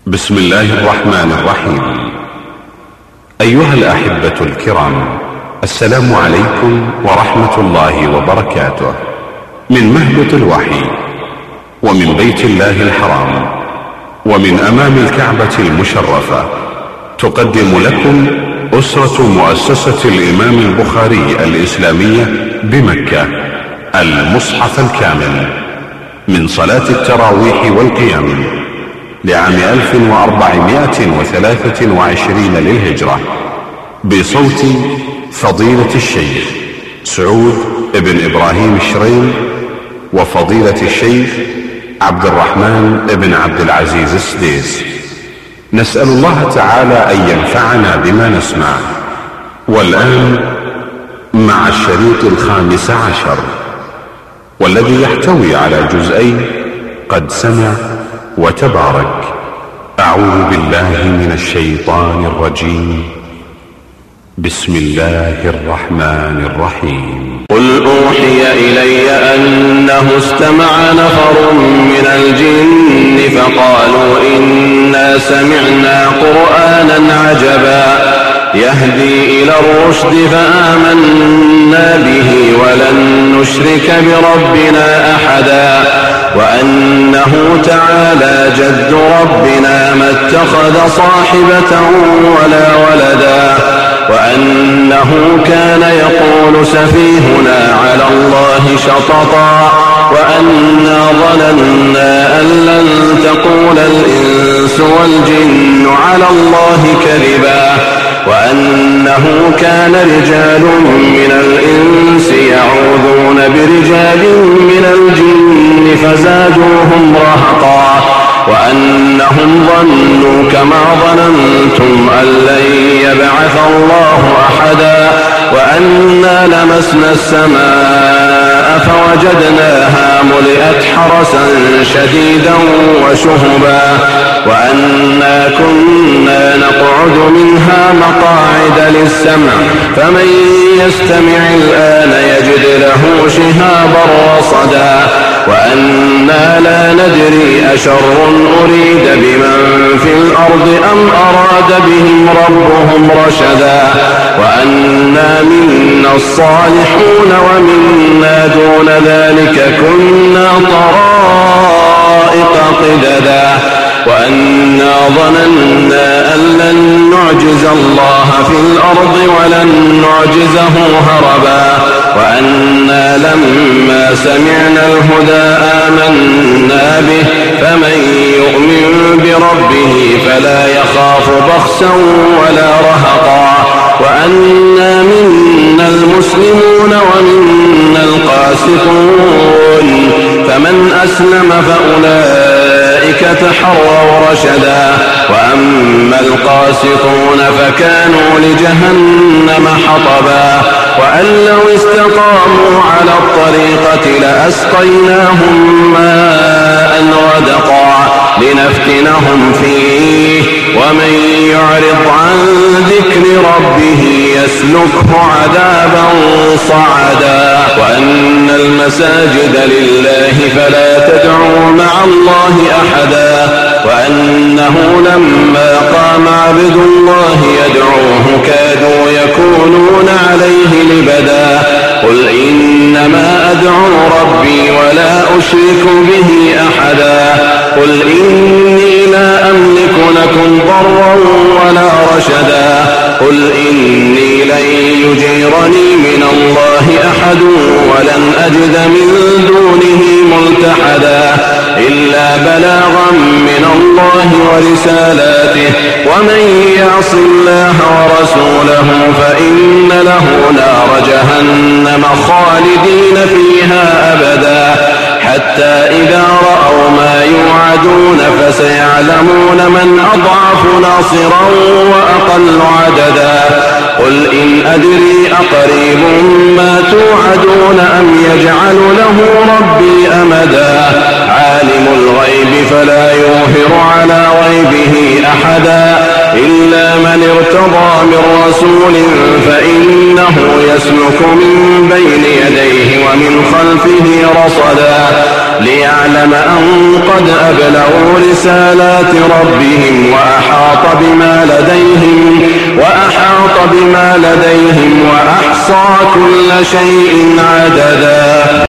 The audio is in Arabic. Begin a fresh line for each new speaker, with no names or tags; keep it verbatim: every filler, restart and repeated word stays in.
بسم الله الرحمن الرحيم. أيها الأحبة الكرام، السلام عليكم ورحمة الله وبركاته. من مهبط الوحي ومن بيت الله الحرام ومن أمام الكعبة المشرفة تقدم لكم أسرة مؤسسة الإمام البخاري الإسلامية بمكة المصحف الكامل من صلاة التراويح والقيام لعام ألف وأربعمائة وثلاثة وعشرين للهجرة، بصوت فضيلة الشيخ سعود بن إبراهيم الشريم وفضيلة الشيخ عبد الرحمن بن عبد العزيز السديس. نسأل الله تعالى أن ينفعنا بما نسمع. والآن مع الشريط الخامس عشر، والذي يحتوي على جزئين قد سمع وتبارك. أعوذ بالله من الشيطان الرجيم. بسم الله الرحمن الرحيم.
قل أوحي إلي أنه استمع نفر من الجن فقالوا إنا سمعنا قرآنا عجبا يهدي إلى الرشد فآمنا به ولن نشرك بربنا أحدا وأنه تعالى جد ربنا ما اتخذ صاحبة ولا ولدا وأنه كان يقول سفيهنا على الله شططا وأنا ظننا أن لن تقول الإنس والجن على الله كذبا وأنه كان رجال من الإنس يعوذون برجال من الجن فزادوهم رهقا وأنهم ظنوا كما ظننتم أن لن يبعث الله أحدا وأنا لمسنا السماء فوجدناها ملئت حرسا شديدا وشهبا وأنا كنا نقعد منها مقاعد للسمع فمن يستمع الآن يجد له شهابا رصدا وأنا لا ندري أشر أريد بمن في الأرض أم أراد بهم ربهم رشدا وأنا منا الصالحون ومنا دون ذلك كنا طرائق قددا وأنا ظننا أن لن نعجز الله في الأرض ولن نعجزه هربا وأنا لما سمعنا الهدى آمنا به فمن يؤمن بربه فلا يخاف بخسا ولا رهقا وأنا منا المسلمون ومنا القاسطون فمن أسلم فأولئك تحروا رشدا وأما القاسطون فكانوا لجهنم حطبا وأن لو استقاموا على الطريقة لأسقيناهم ماء غدقا لنفتنهم فيه ومن يعرض عن ذكر ربه يسلكه عذابا صعدا وأن المساجد لله فلا تدعوا مع الله أحدا وأنه لما قام عبد الله يدعوه كادوا يكونون عليه لبدا قل إنما أدعو ربي ولا أشرك به أحدا قل إني لا أملك لكم ضرا ولا رشدا قل إني لن يجيرني من الله أحد ولن أجد من دونه ملتحدا إلا بلاغا من الله ورسالاته ومن يعص الله ورسوله فإن له نار جهنم خالدين فيها أبدا حتى إذا رأوا ما يوعدون فسيعلمون من أضعف ناصرا وأقل عددا قل إن أدري أقريب ما توعدون أم يجعل له ربي أمدا عالم الغيب فلا يظهر على غيبه أحدا إلا من ارتضى من رسول فإنه يسلك من بين يديه ومن خلفه رصدا ليعلم أن قد أبلغوا رسالات ربهم وأحاط بما لديهم وأحاط بما لديهم وأحصى كل شيء عددا.